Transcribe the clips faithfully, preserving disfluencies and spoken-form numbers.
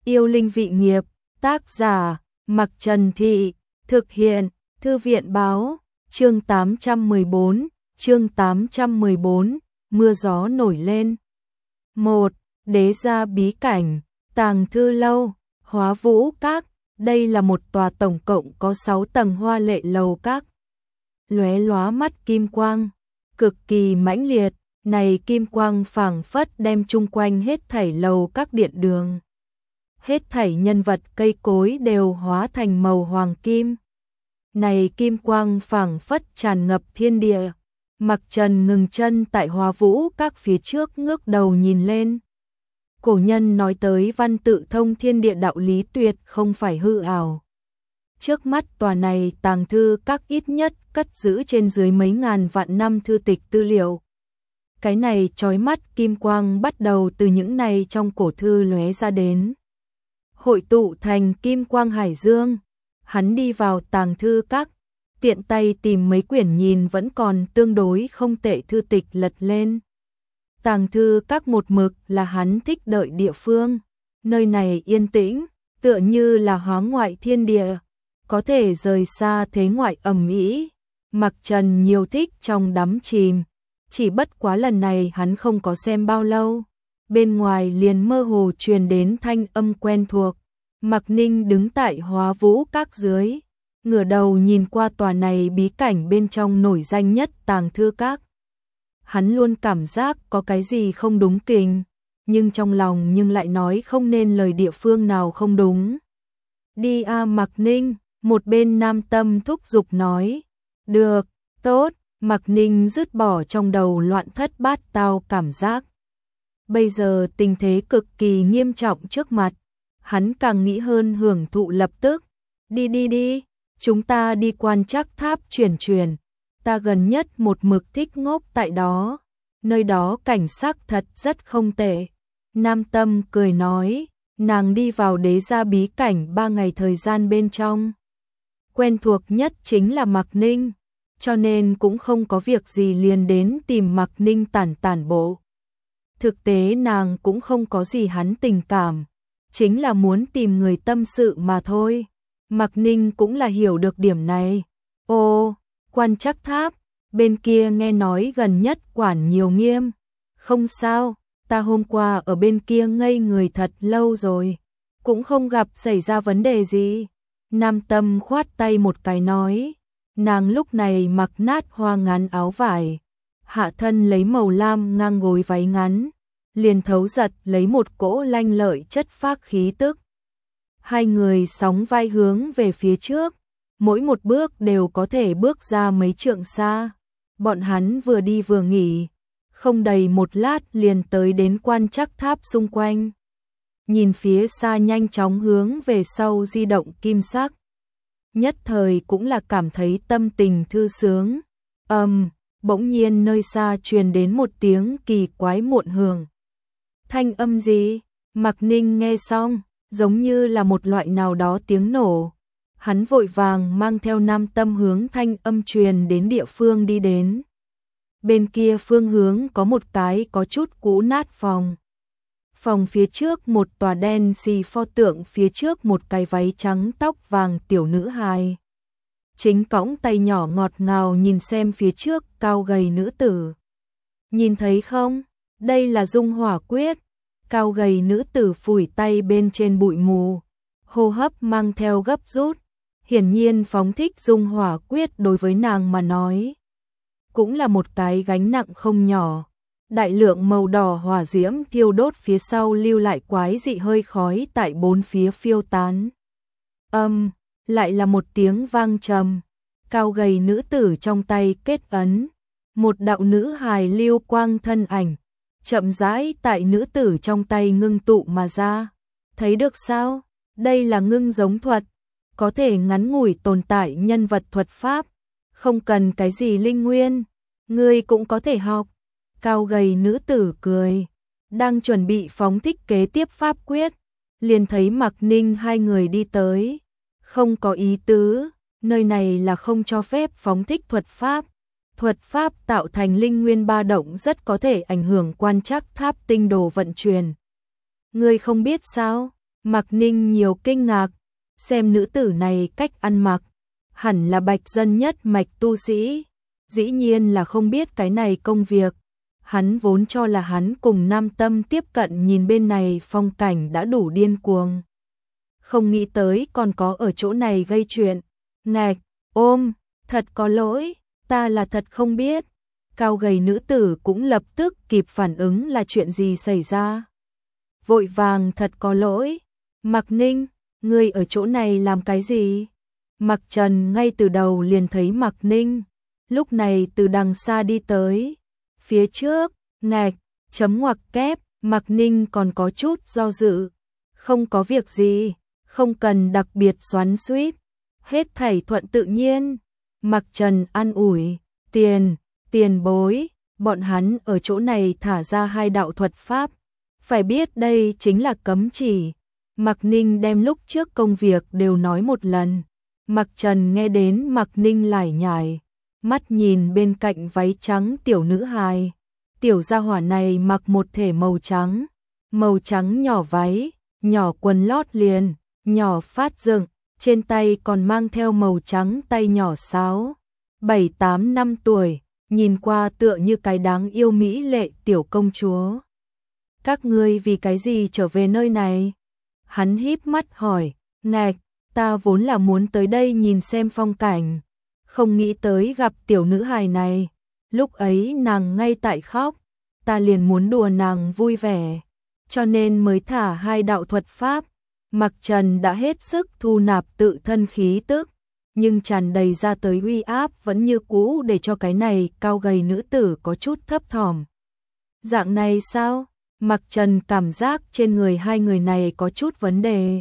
Yêu linh vị nghiệp, tác giả, Mặc Trần Thị, thực hiện, Thư viện báo, chương tám trăm mười bốn, chương tám trăm mười bốn, mưa gió nổi lên. một. Đế gia bí cảnh, Tàng Thư Lâu, Hóa Vũ Các, đây là một tòa tổng cộng có sáu tầng hoa lệ lầu các. Lóe lóa mắt kim quang, cực kỳ mãnh liệt, này kim quang phảng phất đem chung quanh hết thảy lầu các điện đường. Hết thảy nhân vật cây cối đều hóa thành màu hoàng kim. Này kim quang phảng phất tràn ngập thiên địa. Mặc Trần ngừng chân tại Hóa Vũ Các phía trước ngước đầu nhìn lên. Cổ nhân nói tới văn tự thông thiên địa đạo lý tuyệt không phải hư ảo. Trước mắt tòa này Tàng Thư Các ít nhất cất giữ trên dưới mấy ngàn vạn năm thư tịch tư liệu. Cái này chói mắt kim quang bắt đầu từ những này trong cổ thư lóe ra đến. Hội tụ thành kim quang hải dương. Hắn đi vào Tàng Thư Các, tiện tay tìm mấy quyển nhìn vẫn còn tương đối không tệ thư tịch lật lên. Tàng Thư Các một mực là hắn thích đợi địa phương. Nơi này yên tĩnh, tựa như là hóa ngoại thiên địa, có thể rời xa thế ngoại ầm ĩ. Mặc Trần nhiều thích trong đắm chìm, chỉ bất quá lần này hắn không có xem bao lâu, bên ngoài liền mơ hồ truyền đến thanh âm quen thuộc. Mạc Ninh đứng tại Hóa Vũ Các dưới, ngửa đầu nhìn qua tòa này bí cảnh bên trong nổi danh nhất Tàng Thư Các. Hắn luôn cảm giác có cái gì không đúng kình, nhưng trong lòng nhưng lại nói không nên lời địa phương nào không đúng. Đi a à Mạc Ninh, một bên Nam Tâm thúc giục nói. Được, tốt, Mạc Ninh dứt bỏ trong đầu loạn thất bát tao cảm giác. Bây giờ tình thế cực kỳ nghiêm trọng trước mặt, hắn càng nghĩ hơn hưởng thụ lập tức. Đi đi đi, chúng ta đi Quan Trắc Tháp chuyển chuyển, ta gần nhất một mực thích ngốc tại đó, nơi đó cảnh sắc thật rất không tệ. Nam Tâm cười nói, nàng đi vào đế gia bí cảnh ba ngày thời gian bên trong. Quen thuộc nhất chính là Mạc Ninh, cho nên cũng không có việc gì liền đến tìm Mạc Ninh tản tản bộ. Thực tế nàng cũng không có gì hắn tình cảm, chính là muốn tìm người tâm sự mà thôi. Mạc Ninh cũng là hiểu được điểm này. Ô, Quan Trắc Tháp, bên kia nghe nói gần nhất quản nhiều nghiêm. Không sao, ta hôm qua ở bên kia ngây người thật lâu rồi, cũng không gặp xảy ra vấn đề gì. Nam Tâm khoát tay một cái nói, nàng lúc này mặc nát hoa ngắn áo vải, hạ thân lấy màu lam ngang gối váy ngắn, liền thấu giật lấy một cỗ lanh lợi chất phác khí tức. Hai người sóng vai hướng về phía trước, mỗi một bước đều có thể bước ra mấy trượng xa. Bọn hắn vừa đi vừa nghỉ, không đầy một lát liền tới đến Quan Trắc Tháp xung quanh. Nhìn phía xa nhanh chóng hướng về sau di động kim sắc. Nhất thời cũng là cảm thấy tâm tình thư sướng. Ầm, um, bỗng nhiên nơi xa truyền đến một tiếng kỳ quái muộn hưởng. Thanh âm gì? Mạc Ninh nghe xong, giống như là một loại nào đó tiếng nổ. Hắn vội vàng mang theo Nam Tâm hướng thanh âm truyền đến địa phương đi đến. Bên kia phương hướng có một cái có chút cũ nát phòng. Phòng phía trước một tòa đen xì pho tượng, phía trước một cái váy trắng tóc vàng tiểu nữ hài. Chính cõng tay nhỏ ngọt ngào nhìn xem phía trước cao gầy nữ tử. Nhìn thấy không? Đây là Dung Hỏa Quyết. Cao gầy nữ tử phủi tay bên trên bụi mù, hô hấp mang theo gấp rút, hiển nhiên phóng thích Dung Hỏa Quyết đối với nàng mà nói cũng là một cái gánh nặng không nhỏ. Đại lượng màu đỏ hỏa diễm thiêu đốt phía sau lưu lại quái dị hơi khói tại bốn phía phiêu tán. Âm, lại là một tiếng vang trầm. Cao gầy nữ tử trong tay kết ấn, một đạo nữ hài lưu quang thân ảnh chậm rãi tại nữ tử trong tay ngưng tụ mà ra. Thấy được sao? Đây là ngưng giống thuật, có thể ngắn ngủi tồn tại nhân vật thuật pháp, không cần cái gì linh nguyên, ngươi cũng có thể học. Cao gầy nữ tử cười, đang chuẩn bị phóng thích kế tiếp pháp quyết, liền thấy Mạc Ninh hai người đi tới. Không có ý tứ, nơi này là không cho phép phóng thích thuật pháp. Thuật pháp tạo thành linh nguyên ba động rất có thể ảnh hưởng Quan Trắc Tháp tinh đồ vận chuyển. Ngươi không biết sao? Mạc Ninh nhiều kinh ngạc, xem nữ tử này cách ăn mặc, hẳn là bạch dân nhất mạch tu sĩ, dĩ nhiên là không biết cái này công việc. Hắn vốn cho là hắn cùng Nam Tâm tiếp cận nhìn bên này phong cảnh đã đủ điên cuồng. Không nghĩ tới còn có ở chỗ này gây chuyện. Ngạch, ôm, thật có lỗi, ta là thật không biết. Cao gầy nữ tử cũng lập tức kịp phản ứng là chuyện gì xảy ra. Vội vàng thật có lỗi. Mạc Ninh, ngươi ở chỗ này làm cái gì? Mạc Trần ngay từ đầu liền thấy Mạc Ninh, lúc này từ đằng xa đi tới. Phía trước, ngạch, chấm ngoặc kép, Mạc Ninh còn có chút do dự. Không có việc gì, không cần đặc biệt xoắn xuýt, hết thảy thuận tự nhiên. Mạc Trần an ủi, tiền, tiền bối, bọn hắn ở chỗ này thả ra hai đạo thuật pháp. Phải biết đây chính là cấm chỉ. Mạc Ninh đem lúc trước công việc đều nói một lần. Mạc Trần nghe đến Mạc Ninh lải nhải, mắt nhìn bên cạnh váy trắng tiểu nữ hài. Tiểu gia hỏa này mặc một thể màu trắng, màu trắng nhỏ váy, nhỏ quần lót liền, nhỏ phát dựng, trên tay còn mang theo màu trắng tay nhỏ sáo. Bảy tám năm tuổi, nhìn qua tựa như cái đáng yêu mỹ lệ tiểu công chúa. Các ngươi vì cái gì trở về nơi này? Hắn híp mắt hỏi, ngạch, ta vốn là muốn tới đây nhìn xem phong cảnh, không nghĩ tới gặp tiểu nữ hài này, lúc ấy nàng ngay tại khóc, ta liền muốn đùa nàng vui vẻ, cho nên mới thả hai đạo thuật pháp. Mạc Trần đã hết sức thu nạp tự thân khí tức, nhưng tràn đầy ra tới uy áp vẫn như cũ để cho cái này cao gầy nữ tử có chút thấp thỏm. Dạng này sao? Mạc Trần cảm giác trên người hai người này có chút vấn đề.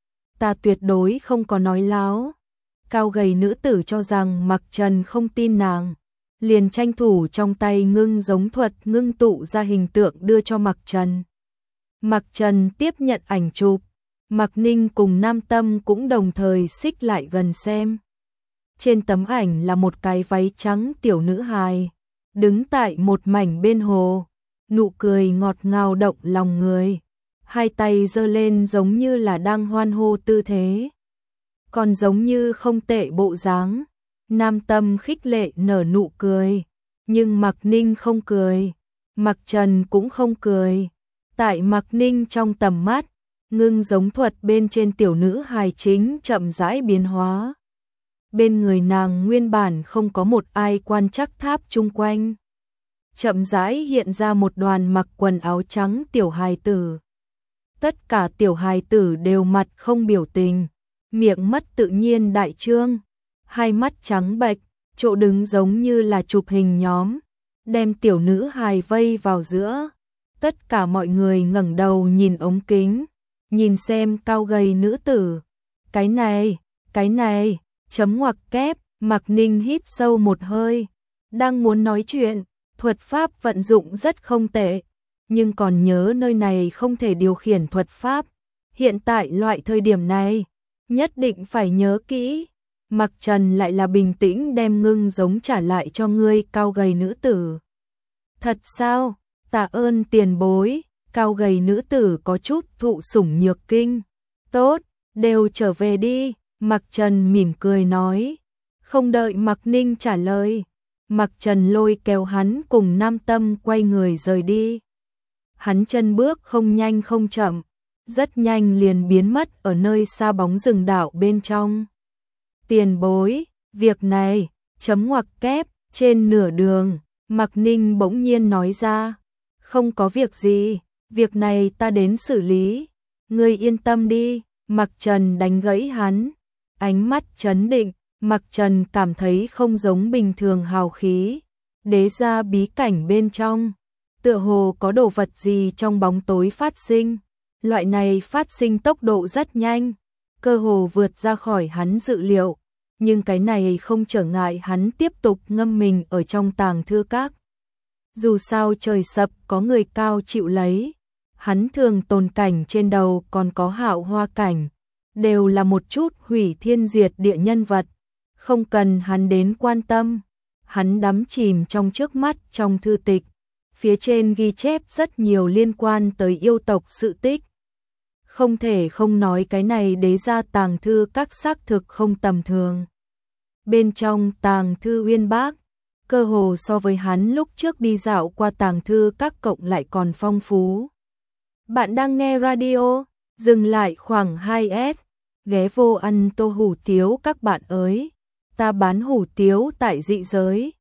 Ta tuyệt đối không có nói láo. Cao gầy nữ tử cho rằng Mạc Trần không tin nàng, liền tranh thủ trong tay ngưng giống thuật ngưng tụ ra hình tượng đưa cho Mạc Trần. Mạc Trần tiếp nhận ảnh chụp, Mạc Ninh cùng Nam Tâm cũng đồng thời xích lại gần xem. Trên tấm ảnh là một cái váy trắng tiểu nữ hài, đứng tại một mảnh bên hồ, nụ cười ngọt ngào động lòng người, hai tay giơ lên giống như là đang hoan hô tư thế. Còn giống như không tệ bộ dáng. Nam Tâm khích lệ nở nụ cười, nhưng Mạc Ninh không cười, Mạc Trần cũng không cười. Tại Mạc Ninh trong tầm mắt, ngưng giống thuật bên trên tiểu nữ hài chính chậm rãi biến hóa. Bên người nàng nguyên bản không có một ai quan trắc tháp chung quanh. Chậm rãi hiện ra một đoàn mặc quần áo trắng tiểu hài tử. Tất cả tiểu hài tử đều mặt không biểu tình, miệng mất tự nhiên đại trương, hai mắt trắng bệch, chỗ đứng giống như là chụp hình nhóm, đem tiểu nữ hài vây vào giữa. Tất cả mọi người ngẩng đầu nhìn ống kính, nhìn xem cao gầy nữ tử. Cái này, cái này, chấm ngoặc kép, Mạc Ninh hít sâu một hơi, đang muốn nói chuyện, thuật pháp vận dụng rất không tệ, nhưng còn nhớ nơi này không thể điều khiển thuật pháp. Hiện tại loại thời điểm này, nhất định phải nhớ kỹ. Mạc Trần lại là bình tĩnh đem ngưng giống trả lại cho ngươi cao gầy nữ tử. Thật sao? Tạ ơn tiền bối. Cao gầy nữ tử có chút thụ sủng nhược kinh. Tốt, đều trở về đi. Mạc Trần mỉm cười nói. Không đợi Mạc Ninh trả lời, Mạc Trần lôi kéo hắn cùng Nam Tâm quay người rời đi. Hắn chân bước không nhanh không chậm, rất nhanh liền biến mất ở nơi xa bóng rừng đạo bên trong. Tiền bối, việc này, chấm ngoặc kép, trên nửa đường, Mạc Ninh bỗng nhiên nói ra. Không có việc gì, việc này ta đến xử lý, ngươi yên tâm đi. Mạc Trần đánh gãy hắn, ánh mắt trấn định. Mạc Trần cảm thấy không giống bình thường hào khí. Đế gia bí cảnh bên trong, tựa hồ có đồ vật gì trong bóng tối phát sinh. Loại này phát sinh tốc độ rất nhanh, cơ hồ vượt ra khỏi hắn dự liệu. Nhưng cái này không trở ngại hắn tiếp tục ngâm mình ở trong tàng thư các. Dù sao trời sập có người cao chịu lấy, hắn thường tồn cảnh trên đầu còn có hạo hoa cảnh, đều là một chút hủy thiên diệt địa nhân vật, không cần hắn đến quan tâm. Hắn đắm chìm trong trước mắt trong thư tịch, phía trên ghi chép rất nhiều liên quan tới yêu tộc sự tích. Không thể không nói cái này đế gia tàng thư các xác thực không tầm thường. Bên trong tàng thư uyên bác, cơ hồ so với hắn lúc trước đi dạo qua tàng thư các cộng lại còn phong phú. Bạn đang nghe radio, dừng lại khoảng hai S, ghé vô ăn tô hủ tiếu các bạn ơi. Ta bán hủ tiếu tại dị giới,